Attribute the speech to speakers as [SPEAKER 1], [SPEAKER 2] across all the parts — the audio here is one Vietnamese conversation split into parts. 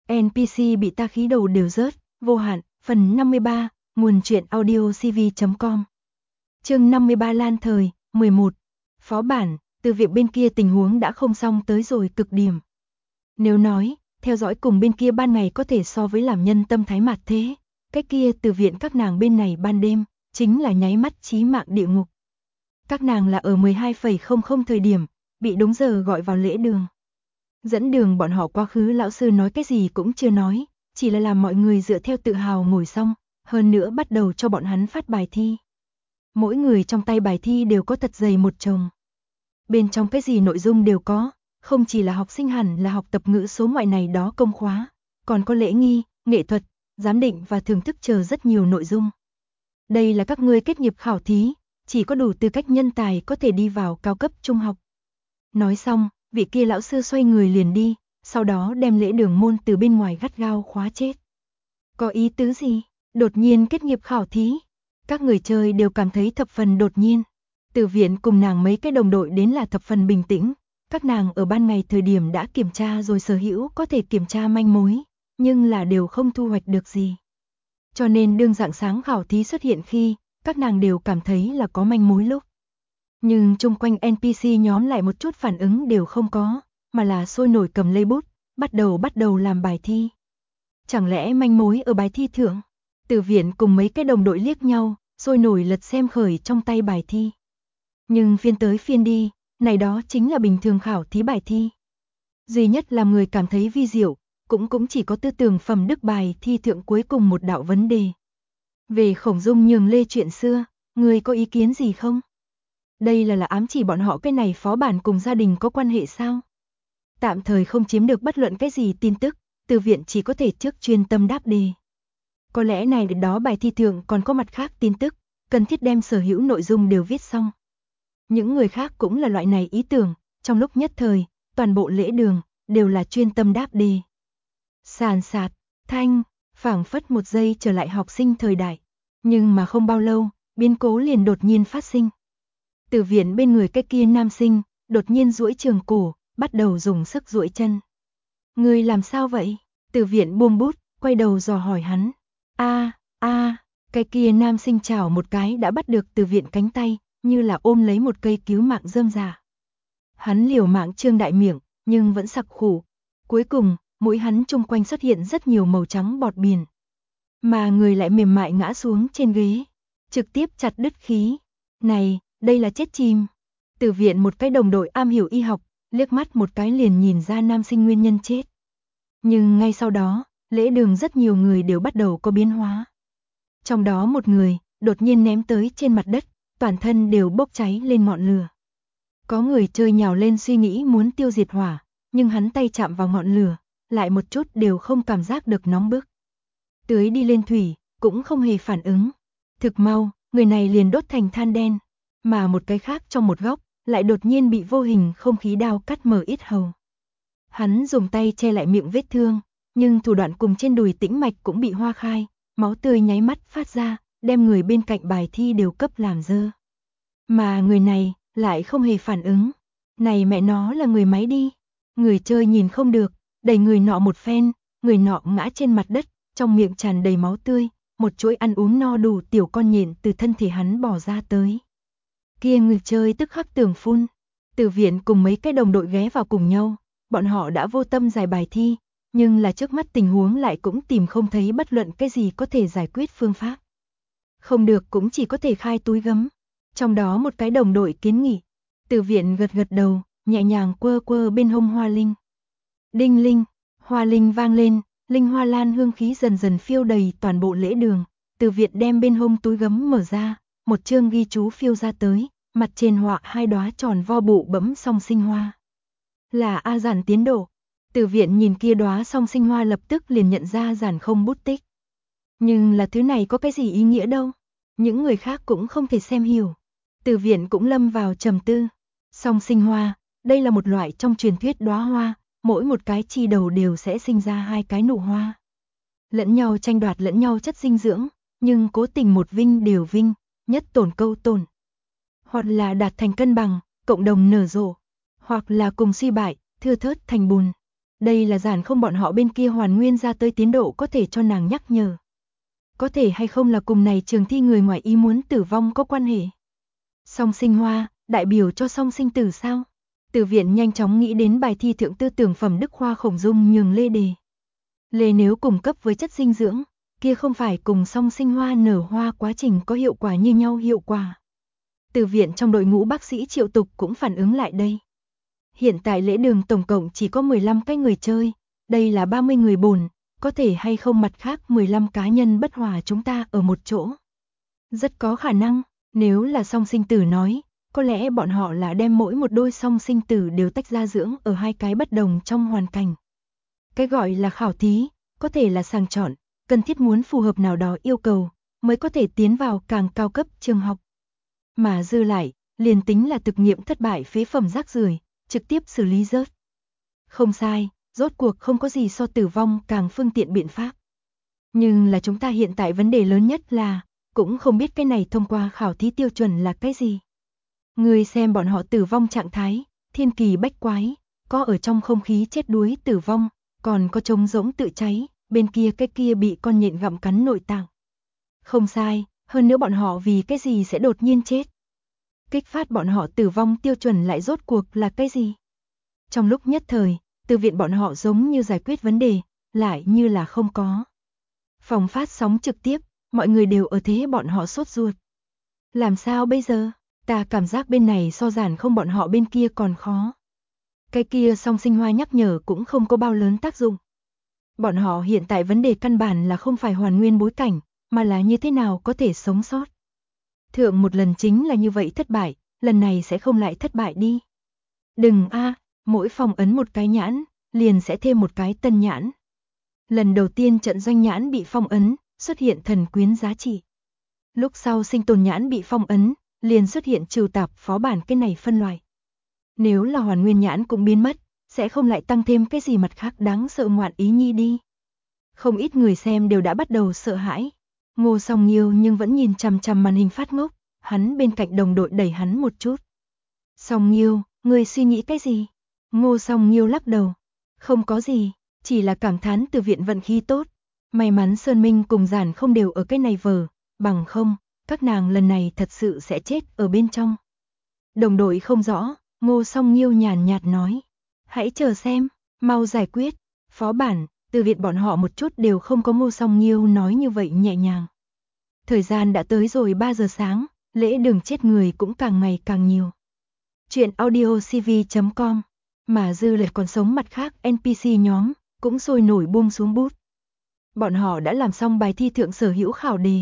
[SPEAKER 1] NPC bị ta khí đầu đều rớt, vô hạn, phần 53, nguồn truyện audio cv.com. Chương 53 Lan Thời, 11. Phó bản, từ việc bên kia tình huống đã không xong tới rồi cực điểm. Nếu nói, theo dõi cùng bên kia ban ngày có thể so với làm nhân tâm thái mạt thế, cái kia từ viện các nàng bên này ban đêm, chính là nháy mắt chí mạng địa ngục. Các nàng là ở 12:00 thời điểm, bị đúng giờ gọi vào lễ đường. Dẫn đường bọn họ quá khứ, lão sư nói cái gì cũng chưa nói, chỉ là làm mọi người dựa theo tự hào ngồi xong, hơn nữa bắt đầu cho bọn hắn phát bài thi. Mỗi người trong tay bài thi đều có thật dày một chồng. Bên trong cái gì nội dung đều có, không chỉ là học sinh hẳn là học tập ngữ số ngoại này đó công khóa, còn có lễ nghi, nghệ thuật, giám định và thưởng thức chờ rất nhiều nội dung. Đây là các ngươi kết nghiệp khảo thí, chỉ có đủ tư cách nhân tài có thể đi vào cao cấp trung học. Nói xong, vị kia lão sư xoay người liền đi, sau đó đem lễ đường môn từ bên ngoài gắt gao khóa chết. Có ý tứ gì? Đột nhiên kết nghiệp khảo thí. Các người chơi đều cảm thấy thập phần đột nhiên. Từ viện cùng nàng mấy cái đồng đội đến là thập phần bình tĩnh. Các nàng ở ban ngày thời điểm đã kiểm tra rồi, sở hữu có thể kiểm tra manh mối, nhưng là đều không thu hoạch được gì. Cho nên đương rạng sáng khảo thí xuất hiện khi, các nàng đều cảm thấy là có manh mối lúc. Nhưng chung quanh NPC nhóm lại một chút phản ứng đều không có, mà là sôi nổi cầm lấy bút, bắt đầu làm bài thi. Chẳng lẽ manh mối ở bài thi thượng? Từ viện cùng mấy cái đồng đội liếc nhau, sôi nổi lật xem khởi trong tay bài thi. Nhưng phiên tới phiên đi, này đó chính là bình thường khảo thí bài thi. Duy nhất làm người cảm thấy vi diệu, cũng chỉ có tư tưởng phẩm đức bài thi thượng cuối cùng một đạo vấn đề. Về Khổng Dung nhường lê chuyện xưa, người có ý kiến gì không? Đây là ám chỉ bọn họ cái này phó bản cùng gia đình có quan hệ sao? Tạm thời không chiếm được bất luận cái gì tin tức, từ viện chỉ có thể trước chuyên tâm đáp đề. Có lẽ này đó bài thi thượng còn có mặt khác tin tức, cần thiết đem sở hữu nội dung đều viết xong. Những người khác cũng là loại này ý tưởng, trong lúc nhất thời, toàn bộ lễ đường, đều là chuyên tâm đáp đề. Sàn sạt, thanh, phảng phất một giây trở lại học sinh thời đại. Nhưng mà không bao lâu, biến cố liền đột nhiên phát sinh. Từ viện bên người cái kia nam sinh, đột nhiên duỗi trường cổ, bắt đầu dùng sức duỗi chân. Người làm sao vậy? Từ viện buông bút, quay đầu dò hỏi hắn. Cái kia nam sinh chảo một cái đã bắt được từ viện cánh tay, như là ôm lấy một cây cứu mạng rơm rà. Hắn liều mạng trương đại miệng, nhưng vẫn sặc khủ. Cuối cùng, mũi hắn chung quanh xuất hiện rất nhiều màu trắng bọt biển. Mà người lại mềm mại ngã xuống trên ghế, trực tiếp chặt đứt khí. Này, đây là chết chìm. Từ viện một cái đồng đội am hiểu y học, liếc mắt một cái liền nhìn ra nam sinh nguyên nhân chết. Nhưng ngay sau đó, lễ đường rất nhiều người đều bắt đầu có biến hóa. Trong đó một người, đột nhiên ném tới trên mặt đất, toàn thân đều bốc cháy lên ngọn lửa. Có người chơi nhào lên suy nghĩ muốn tiêu diệt hỏa, nhưng hắn tay chạm vào ngọn lửa, lại một chút đều không cảm giác được nóng bức. Tưới đi lên thủy, cũng không hề phản ứng. Thực mau, người này liền đốt thành than đen, mà một cái khác trong một góc, lại đột nhiên bị vô hình không khí đao cắt mở yết hầu. Hắn dùng tay che lại miệng vết thương, nhưng thủ đoạn cùng trên đùi tĩnh mạch cũng bị hoa khai, máu tươi nháy mắt phát ra, đem người bên cạnh bài thi đều cấp làm dơ. Mà người này, lại không hề phản ứng. Này mẹ nó là người máy đi. Người chơi nhìn không được, đẩy người nọ một phen, người nọ ngã trên mặt đất, trong miệng tràn đầy máu tươi, một chuỗi ăn uống no đủ tiểu con nhện từ thân thể hắn bò ra tới. Kia người chơi tức khắc tưởng phun. Từ viện cùng mấy cái đồng đội ghé vào cùng nhau, bọn họ đã vô tâm giải bài thi, nhưng là trước mắt tình huống lại cũng tìm không thấy bất luận cái gì có thể giải quyết phương pháp. Không được cũng chỉ có thể khai túi gấm. Trong đó một cái đồng đội kiến nghị. Từ viện gật gật đầu, nhẹ nhàng quơ quơ bên hông hoa linh. Đinh linh, hoa linh vang lên, linh hoa lan hương khí dần dần phiêu đầy toàn bộ lễ đường. Từ viện đem bên hông túi gấm mở ra, một chương ghi chú phiêu ra tới, mặt trên họa hai đóa tròn vo bụ bẫm song sinh hoa. Là A Giản tiến độ. Từ viện nhìn kia đóa song sinh hoa lập tức liền nhận ra Giản không bút tích. Nhưng là thứ này có cái gì ý nghĩa đâu. Những người khác cũng không thể xem hiểu. Từ viện cũng lâm vào trầm tư. Song sinh hoa, đây là một loại trong truyền thuyết đóa hoa, mỗi một cái chi đầu đều sẽ sinh ra hai cái nụ hoa. Lẫn nhau tranh đoạt lẫn nhau chất dinh dưỡng, nhưng cố tình một vinh đều vinh, nhất tổn câu tổn. Hoặc là đạt thành cân bằng, cộng đồng nở rộ, hoặc là cùng suy bại, thưa thớt thành bùn. Đây là giản không bọn họ bên kia hoàn nguyên ra tới tiến độ có thể cho nàng nhắc nhở. Có thể hay không là cùng này trường thi người ngoài ý muốn tử vong có quan hệ. Song sinh hoa, đại biểu cho song sinh tử sao? Từ viện nhanh chóng nghĩ đến bài thi thượng tư tưởng phẩm Đức Khoa Khổng Dung nhường Lê đề. Lê nếu cung cấp với chất dinh dưỡng, kia không phải cùng song sinh hoa nở hoa quá trình có hiệu quả như nhau hiệu quả. Từ viện trong đội ngũ bác sĩ Triệu Tục cũng phản ứng lại đây. Hiện tại lễ đường tổng cộng chỉ có 15 cái người chơi, đây là 30 người bồn, có thể hay không mặt khác 15 cá nhân bất hòa chúng ta ở một chỗ. Rất có khả năng, nếu là song sinh tử nói, có lẽ bọn họ là đem mỗi một đôi song sinh tử đều tách ra dưỡng ở hai cái bất đồng trong hoàn cảnh. Cái gọi là khảo thí, có thể là sàng chọn, cần thiết muốn phù hợp nào đó yêu cầu, mới có thể tiến vào càng cao cấp trường học. Mà dư lại, liền tính là thực nghiệm thất bại phế phẩm rác rưởi, trực tiếp xử lý rớt. Không sai, rốt cuộc không có gì so tử vong càng phương tiện biện pháp. Nhưng là chúng ta hiện tại vấn đề lớn nhất là, cũng không biết cái này thông qua khảo thí tiêu chuẩn là cái gì. Người xem bọn họ tử vong trạng thái, thiên kỳ bách quái, có ở trong không khí chết đuối tử vong, còn có trống rỗng tự cháy, bên kia cái kia bị con nhện gặm cắn nội tạng. Không sai, hơn nữa bọn họ vì cái gì sẽ đột nhiên chết. Kích phát bọn họ tử vong tiêu chuẩn lại rốt cuộc là cái gì? Trong lúc nhất thời, từ viện bọn họ giống như giải quyết vấn đề, lại như là không có. Phòng phát sóng trực tiếp, mọi người đều ở thế bọn họ sốt ruột. Làm sao bây giờ? Ta cảm giác bên này so giản không bọn họ bên kia còn khó. Cái kia song sinh hoa nhắc nhở cũng không có bao lớn tác dụng. Bọn họ hiện tại vấn đề căn bản là không phải hoàn nguyên bối cảnh, mà là như thế nào có thể sống sót. Thượng một lần chính là như vậy thất bại, lần này sẽ không lại thất bại đi. Đừng mỗi phong ấn một cái nhãn, liền sẽ thêm một cái tân nhãn. Lần đầu tiên trận doanh nhãn bị phong ấn, xuất hiện thần quyến giá trị. Lúc sau sinh tồn nhãn bị phong ấn, liền xuất hiện trừ tạp phó bản cái này phân loại. Nếu là hoàn nguyên nhãn cũng biến mất, sẽ không lại tăng thêm cái gì mặt khác đáng sợ ngoạn ý nhi đi. Không ít người xem đều đã bắt đầu sợ hãi. Ngô Song Nghiêu nhưng vẫn nhìn chằm chằm màn hình phát ngốc, hắn bên cạnh đồng đội đẩy hắn một chút. Song Nghiêu, ngươi suy nghĩ cái gì? Ngô Song Nghiêu lắc đầu. Không có gì, chỉ là cảm thán từ viện vận khí tốt. May mắn Sơn Minh cùng giản không đều ở cái này vở, bằng không, các nàng lần này thật sự sẽ chết ở bên trong. Đồng đội không rõ, Ngô Song Nghiêu nhàn nhạt nói. Hãy chờ xem, mau giải quyết. Phó bản, từ viện bọn họ một chút đều không có Ngô Song Nghiêu nói như vậy nhẹ nhàng. Thời gian đã tới rồi 3 giờ sáng, lễ đường chết người cũng càng ngày càng nhiều. Chuyện audiocv.com, mà dư lại còn sống mặt khác NPC nhóm, cũng sôi nổi buông xuống bút. Bọn họ đã làm xong bài thi thượng sở hữu khảo đề.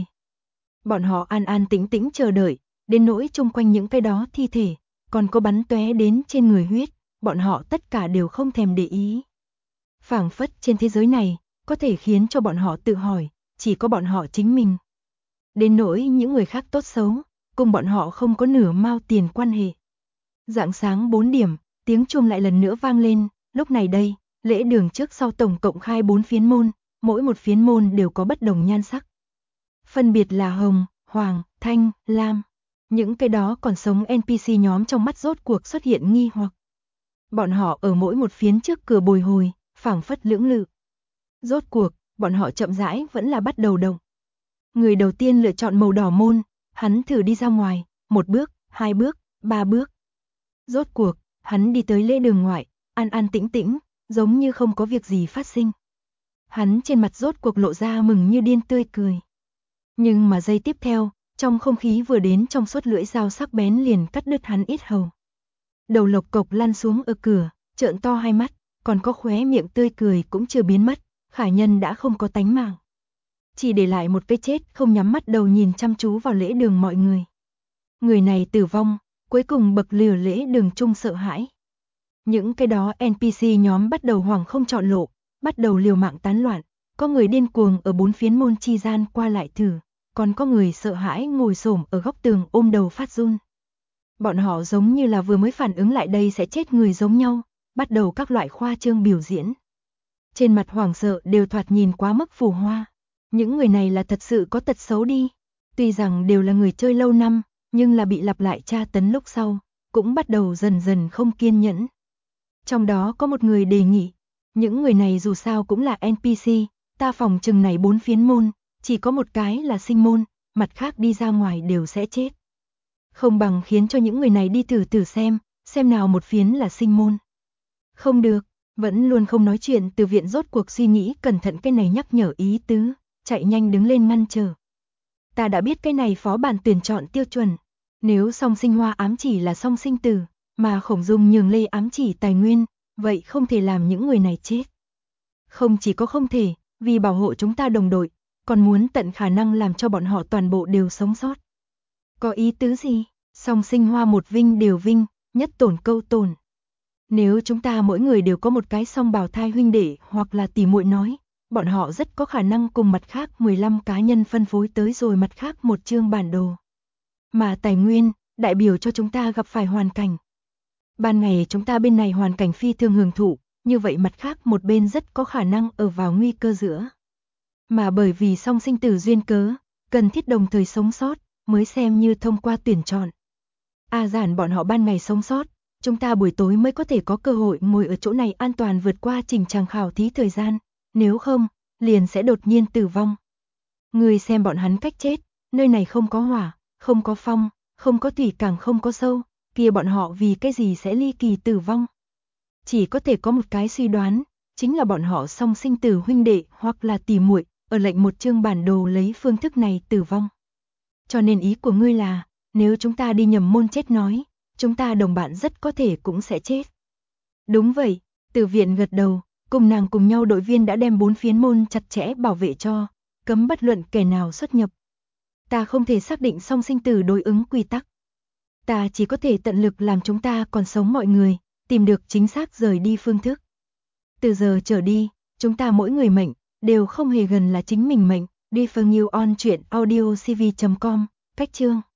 [SPEAKER 1] Bọn họ an an tĩnh tĩnh chờ đợi, đến nỗi chung quanh những cái đó thi thể, còn có bắn tóe đến trên người huyết, bọn họ tất cả đều không thèm để ý. Phảng phất trên thế giới này, có thể khiến cho bọn họ tự hỏi, chỉ có bọn họ chính mình. Đến nỗi những người khác tốt xấu, cùng bọn họ không có nửa mao tiền quan hệ. Rạng sáng 4 điểm, tiếng chuông lại lần nữa vang lên, lúc này đây, lễ đường trước sau tổng cộng khai 4 phiến môn, mỗi một phiến môn đều có bất đồng nhan sắc. Phân biệt là hồng, hoàng, thanh, lam. Những cái đó còn sống NPC nhóm trong mắt rốt cuộc xuất hiện nghi hoặc. Bọn họ ở mỗi một phiến trước cửa bồi hồi, phảng phất lưỡng lự. Rốt cuộc, bọn họ chậm rãi vẫn là bắt đầu động. Người đầu tiên lựa chọn màu đỏ môn, hắn thử đi ra ngoài, 1 bước, 2 bước, 3 bước. Rốt cuộc, hắn đi tới lễ đường ngoại, an an tĩnh tĩnh, giống như không có việc gì phát sinh. Hắn trên mặt rốt cuộc lộ ra mừng như điên tươi cười. Nhưng mà giây tiếp theo, trong không khí vừa đến trong suốt lưỡi dao sắc bén liền cắt đứt hắn yết hầu. Đầu lộc cộc lăn xuống ở cửa, trợn to hai mắt, còn có khóe miệng tươi cười cũng chưa biến mất, khả nhân đã không có tánh mạng. Chỉ để lại một cái chết không nhắm mắt đầu nhìn chăm chú vào lễ đường mọi người. Người này tử vong, cuối cùng bậc lửa lễ đường chung sợ hãi. Những cái đó NPC nhóm bắt đầu hoảng không chọn lộ, bắt đầu liều mạng tán loạn, có người điên cuồng ở 4 phiến môn chi gian qua lại thử, còn có người sợ hãi ngồi xổm ở góc tường ôm đầu phát run. Bọn họ giống như là vừa mới phản ứng lại đây sẽ chết người giống nhau, bắt đầu các loại khoa trương biểu diễn. Trên mặt hoảng sợ đều thoạt nhìn quá mức phù hoa. Những người này là thật sự có tật xấu đi. Tuy rằng đều là người chơi lâu năm, nhưng là bị lặp lại tra tấn lúc sau, cũng bắt đầu dần dần không kiên nhẫn. Trong đó có một người đề nghị, Những người này dù sao cũng là NPC, ta phòng chừng này 4 phiến môn, chỉ có một cái là sinh môn, mặt khác đi ra ngoài đều sẽ chết. Không bằng khiến cho những người này đi thử xem nào một phiến là sinh môn. Không được, vẫn luôn không nói chuyện Từ Viện rốt cuộc suy nghĩ cẩn thận cái này nhắc nhở ý tứ, chạy nhanh đứng lên ngăn trở. Ta đã biết cái này phó bản tuyển chọn tiêu chuẩn, nếu song sinh hoa ám chỉ là song sinh tử, mà Khổng Dung nhường Lê ám chỉ tài nguyên, vậy không thể làm những người này chết. Không chỉ có không thể, vì bảo hộ chúng ta đồng đội, còn muốn tận khả năng làm cho bọn họ toàn bộ đều sống sót. Có ý tứ gì? Song sinh hoa một vinh đều vinh, nhất tổn câu tổn. Nếu chúng ta mỗi người đều có một cái song bào thai huynh đệ hoặc là tỷ muội nói, bọn họ rất có khả năng cùng mặt khác 15 cá nhân phân phối tới rồi mặt khác một chương bản đồ. Mà tài nguyên, đại biểu cho chúng ta gặp phải hoàn cảnh. Ban ngày chúng ta bên này hoàn cảnh phi thường hưởng thụ, như vậy mặt khác một bên rất có khả năng ở vào nguy cơ giữa. Mà bởi vì song sinh tử duyên cớ, cần thiết đồng thời sống sót, mới xem như thông qua tuyển chọn. Giản bọn họ ban ngày sống sót, chúng ta buổi tối mới có thể có cơ hội ngồi ở chỗ này an toàn vượt qua trình tràng khảo thí thời gian, nếu không, liền sẽ đột nhiên tử vong. Người xem bọn hắn cách chết, nơi này không có hỏa, không có phong, không có thủy càng không có sâu, kia bọn họ vì cái gì sẽ ly kỳ tử vong. Chỉ có thể có một cái suy đoán, chính là bọn họ song sinh tử huynh đệ hoặc là tỷ muội ở lệnh một chương bản đồ lấy phương thức này tử vong. Cho nên ý của ngươi là, nếu chúng ta đi nhầm môn chết nói, chúng ta đồng bạn rất có thể cũng sẽ chết. Đúng vậy, Từ Viện gật đầu, cùng nàng cùng nhau đội viên đã đem 4 phiến môn chặt chẽ bảo vệ cho, cấm bất luận kẻ nào xuất nhập. Ta không thể xác định song sinh tử đối ứng quy tắc. Ta chỉ có thể tận lực làm chúng ta còn sống mọi người, tìm được chính xác rời đi phương thức. Từ giờ trở đi, chúng ta mỗi người mệnh, đều không hề gần là chính mình mệnh. Đi phần nhiều on chuyện audiocv.com, cách chương.